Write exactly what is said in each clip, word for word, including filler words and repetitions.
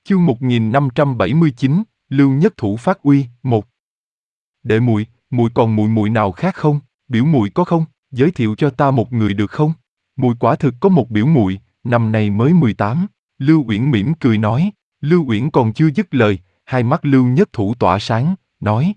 Chương một nghìn năm trăm bảy mươi chín, Lưu Nhất Thủ phát uy, một. Đệ muội, muội còn muội muội nào khác không? Biểu muội có không? Giới thiệu cho ta một người được không? Muội quả thực có một biểu muội, năm nay mới mười tám. Lưu Uyển mỉm cười nói. Lưu Uyển còn chưa dứt lời, hai mắt Lưu Nhất Thủ tỏa sáng, nói: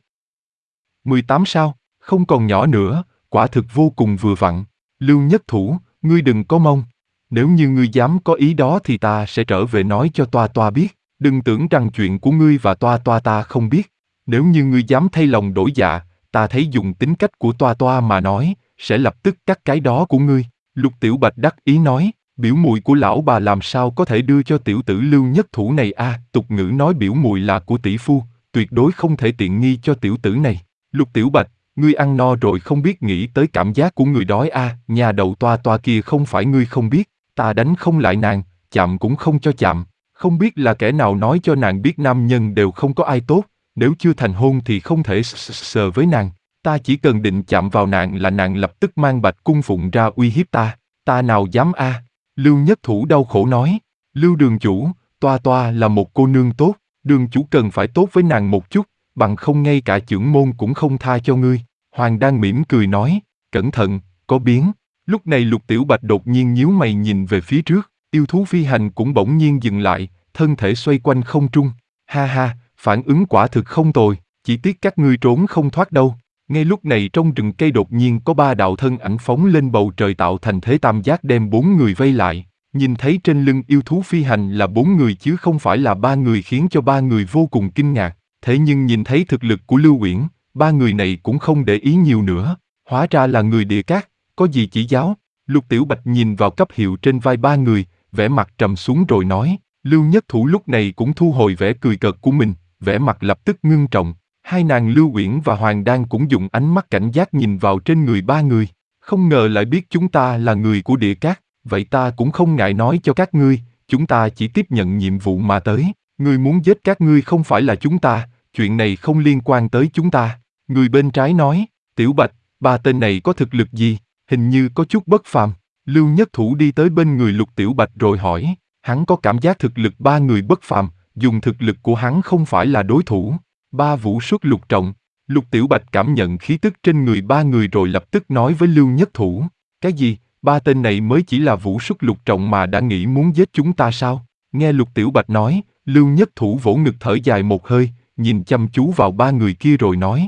mười tám sao? Không còn nhỏ nữa, quả thực vô cùng vừa vặn. Lưu Nhất Thủ, ngươi đừng có mong. Nếu như ngươi dám có ý đó thì ta sẽ trở về nói cho Toa Toa biết. Đừng tưởng rằng chuyện của ngươi và Toa Toa ta không biết. Nếu như ngươi dám thay lòng đổi dạ, ta thấy dùng tính cách của Toa Toa mà nói, sẽ lập tức cắt cái đó của ngươi. Lục Tiểu Bạch đắc ý nói, biểu muội của lão bà làm sao có thể đưa cho tiểu tử Lưu Nhất Thủ này a? À, tục ngữ nói biểu muội là của tỷ phu, tuyệt đối không thể tiện nghi cho tiểu tử này. Lục Tiểu Bạch, ngươi ăn no rồi không biết nghĩ tới cảm giác của người đói a? À, nhà đầu Toa Toa kia không phải ngươi không biết, ta đánh không lại nàng, chạm cũng không cho chạm. Không biết là kẻ nào nói cho nàng biết nam nhân đều không có ai tốt, nếu chưa thành hôn thì không thể sờ với nàng. Ta chỉ cần định chạm vào nàng là nàng lập tức mang bạch cung phụng ra uy hiếp ta. Ta nào dám a? À? Lưu Nhất Thủ đau khổ nói. Lưu đường chủ, Toa Toa là một cô nương tốt, đường chủ cần phải tốt với nàng một chút, bằng không ngay cả chưởng môn cũng không tha cho ngươi. Hoàng Đan mỉm cười nói, cẩn thận, có biến. Lúc này Lục Tiểu Bạch đột nhiên nhíu mày nhìn về phía trước, yêu thú phi hành cũng bỗng nhiên dừng lại, thân thể xoay quanh không trung. Ha ha, phản ứng quả thực không tồi, chỉ tiếc các ngươi trốn không thoát đâu. Ngay lúc này trong rừng cây đột nhiên có ba đạo thân ảnh phóng lên bầu trời tạo thành thế tam giác đem bốn người vây lại. Nhìn thấy trên lưng yêu thú phi hành là bốn người chứ không phải là ba người khiến cho ba người vô cùng kinh ngạc. Thế nhưng nhìn thấy thực lực của Lưu Uyển, ba người này cũng không để ý nhiều nữa. Hóa ra là người Địa Cát, có gì chỉ giáo? Lục Tiểu Bạch nhìn vào cấp hiệu trên vai ba người, vẻ mặt trầm xuống rồi nói. Lưu Nhất Thủ lúc này cũng thu hồi vẻ cười cợt của mình, vẻ mặt lập tức ngưng trọng. Hai nàng Lưu Uyển và Hoàng Đan cũng dùng ánh mắt cảnh giác nhìn vào trên người ba người. Không ngờ lại biết chúng ta là người của Địa Cát, vậy ta cũng không ngại nói cho các ngươi, chúng ta chỉ tiếp nhận nhiệm vụ mà tới. Người muốn giết các ngươi không phải là chúng ta, chuyện này không liên quan tới chúng ta. Người bên trái nói, Tiểu Bạch, ba tên này có thực lực gì? Hình như có chút bất phàm. Lưu Nhất Thủ đi tới bên người Lục Tiểu Bạch rồi hỏi, hắn có cảm giác thực lực ba người bất phàm, dùng thực lực của hắn không phải là đối thủ. Ba vũ xuất lục trọng. Lục Tiểu Bạch cảm nhận khí tức trên người ba người rồi lập tức nói với Lưu Nhất Thủ, cái gì, ba tên này mới chỉ là vũ xuất lục trọng mà đã nghĩ muốn giết chúng ta sao? Nghe Lục Tiểu Bạch nói, Lưu Nhất Thủ vỗ ngực thở dài một hơi, nhìn chăm chú vào ba người kia rồi nói,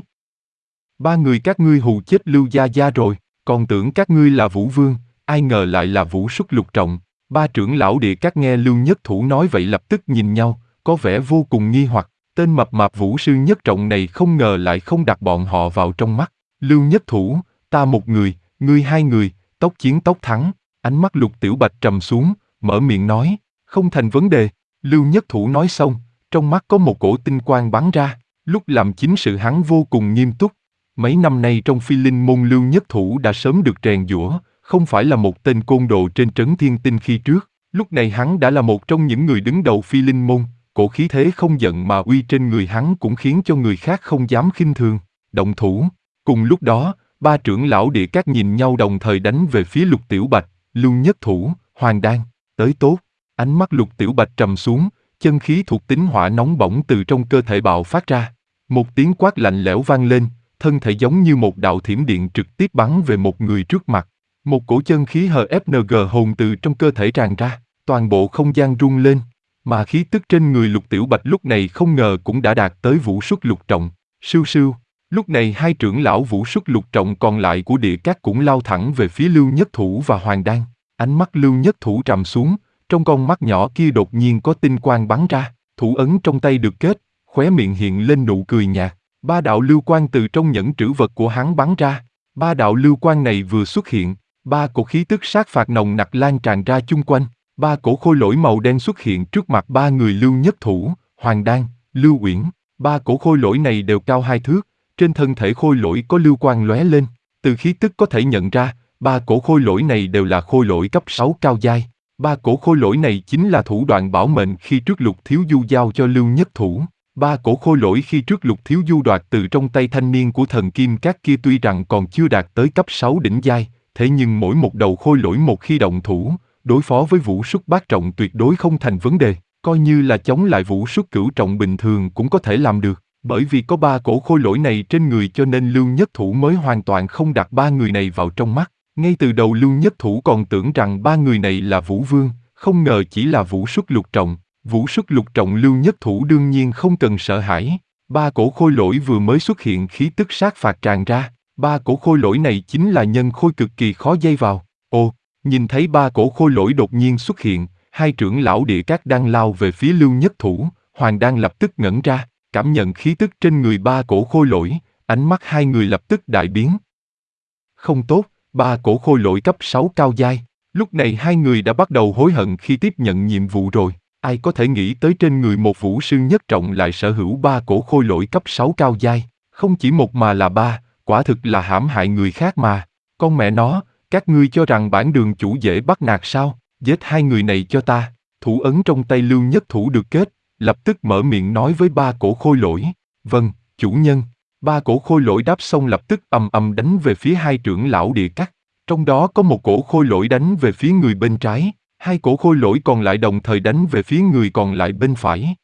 ba người các ngươi hù chết Lưu gia gia rồi, còn tưởng các ngươi là Vũ Vương, ai ngờ lại là vũ xuất lục trọng. Ba trưởng lão Địa Cát nghe Lưu Nhất Thủ nói vậy lập tức nhìn nhau, có vẻ vô cùng nghi hoặc. Tên mập mạp vũ sư nhất trọng này không ngờ lại không đặt bọn họ vào trong mắt. Lưu Nhất Thủ, ta một người, ngươi hai người, tốc chiến tốc thắng. Ánh mắt Lục Tiểu Bạch trầm xuống, mở miệng nói, không thành vấn đề. Lưu Nhất Thủ nói xong, trong mắt có một cổ tinh quang bắn ra. Lúc làm chính sự hắn vô cùng nghiêm túc. Mấy năm nay trong Phi Linh môn Lưu Nhất Thủ đã sớm được rèn giũa, không phải là một tên côn đồ trên trấn Thiên Tinh khi trước. Lúc này hắn đã là một trong những người đứng đầu Phi Linh môn. Cổ khí thế không giận mà uy trên người hắn cũng khiến cho người khác không dám khinh thường. Động thủ. Cùng lúc đó, ba trưởng lão Địa Cát nhìn nhau đồng thời đánh về phía Lục Tiểu Bạch, Lưu Nhất Thủ, Hoàng Đan. Tới tốt. Ánh mắt Lục Tiểu Bạch trầm xuống, chân khí thuộc tính hỏa nóng bỏng từ trong cơ thể bạo phát ra. Một tiếng quát lạnh lẽo vang lên, thân thể giống như một đạo thiểm điện trực tiếp bắn về một người trước mặt. Một cổ chân khí hát ép en giê hồn từ trong cơ thể tràn ra, toàn bộ không gian rung lên. Mà khí tức trên người Lục Tiểu Bạch lúc này không ngờ cũng đã đạt tới vũ xuất lục trọng. Sưu sưu. Lúc này hai trưởng lão vũ xuất lục trọng còn lại của Địa Cát cũng lao thẳng về phía Lưu Nhất Thủ và Hoàng Đan. Ánh mắt Lưu Nhất Thủ trầm xuống, trong con mắt nhỏ kia đột nhiên có tinh quang bắn ra, thủ ấn trong tay được kết, khóe miệng hiện lên nụ cười nhạt. Ba đạo lưu quang từ trong nhẫn trữ vật của hắn bắn ra. Ba đạo lưu quang này vừa xuất hiện, ba cổ khí tức sát phạt nồng nặc lan tràn ra chung quanh. Ba cổ khôi lỗi màu đen xuất hiện trước mặt ba người Lưu Nhất Thủ, Hoàng Đan, Lưu Uyển. Ba cổ khôi lỗi này đều cao hai thước, trên thân thể khôi lỗi có lưu quang lóe lên. Từ khí tức có thể nhận ra, ba cổ khôi lỗi này đều là khôi lỗi cấp sáu cao giai. Ba cổ khôi lỗi này chính là thủ đoạn bảo mệnh khi trước Lục Thiếu Du giao cho Lưu Nhất Thủ. Ba cổ khôi lỗi khi trước Lục Thiếu Du đoạt từ trong tay thanh niên của thần Kim Các kia tuy rằng còn chưa đạt tới cấp sáu đỉnh giai, thế nhưng mỗi một đầu khôi lỗi một khi động thủ, đối phó với vũ xuất bát trọng tuyệt đối không thành vấn đề. coi như là chống lại vũ xuất cửu trọng bình thường cũng có thể làm được. Bởi vì có ba cổ khôi lỗi này trên người cho nên Lưu Nhất Thủ mới hoàn toàn không đặt ba người này vào trong mắt. Ngay từ đầu Lưu Nhất Thủ còn tưởng rằng ba người này là Vũ Vương, không ngờ chỉ là vũ xuất lục trọng. Vũ xuất lục trọng Lưu Nhất Thủ đương nhiên không cần sợ hãi. Ba cổ khôi lỗi vừa mới xuất hiện khí tức sát phạt tràn ra. Ba cổ khôi lỗi này chính là nhân khôi cực kỳ khó dây vào. Ồ, nhìn thấy ba cổ khôi lỗi đột nhiên xuất hiện, hai trưởng lão địa các đang lao về phía Lưu Nhất Thủ, Hoàng Đan lập tức ngẩn ra, cảm nhận khí tức trên người ba cổ khôi lỗi, ánh mắt hai người lập tức đại biến. Không tốt, ba cổ khôi lỗi cấp sáu cao giai, lúc này hai người đã bắt đầu hối hận khi tiếp nhận nhiệm vụ rồi. Ai có thể nghĩ tới trên người một vũ sư nhất trọng lại sở hữu ba cổ khôi lỗi cấp sáu cao giai, không chỉ một mà là ba, quả thực là hãm hại người khác mà. Con mẹ nó, các ngươi cho rằng bản đường chủ dễ bắt nạt sao? Giết hai người này cho ta. Thủ ấn trong tay Lưu Nhất Thủ được kết, lập tức mở miệng nói với ba cổ khôi lỗi. Vâng, chủ nhân. Ba cổ khôi lỗi đáp xong lập tức ầm ầm đánh về phía hai trưởng lão địa các. Trong đó có một cổ khôi lỗi đánh về phía người bên trái, hai cổ khôi lỗi còn lại đồng thời đánh về phía người còn lại bên phải.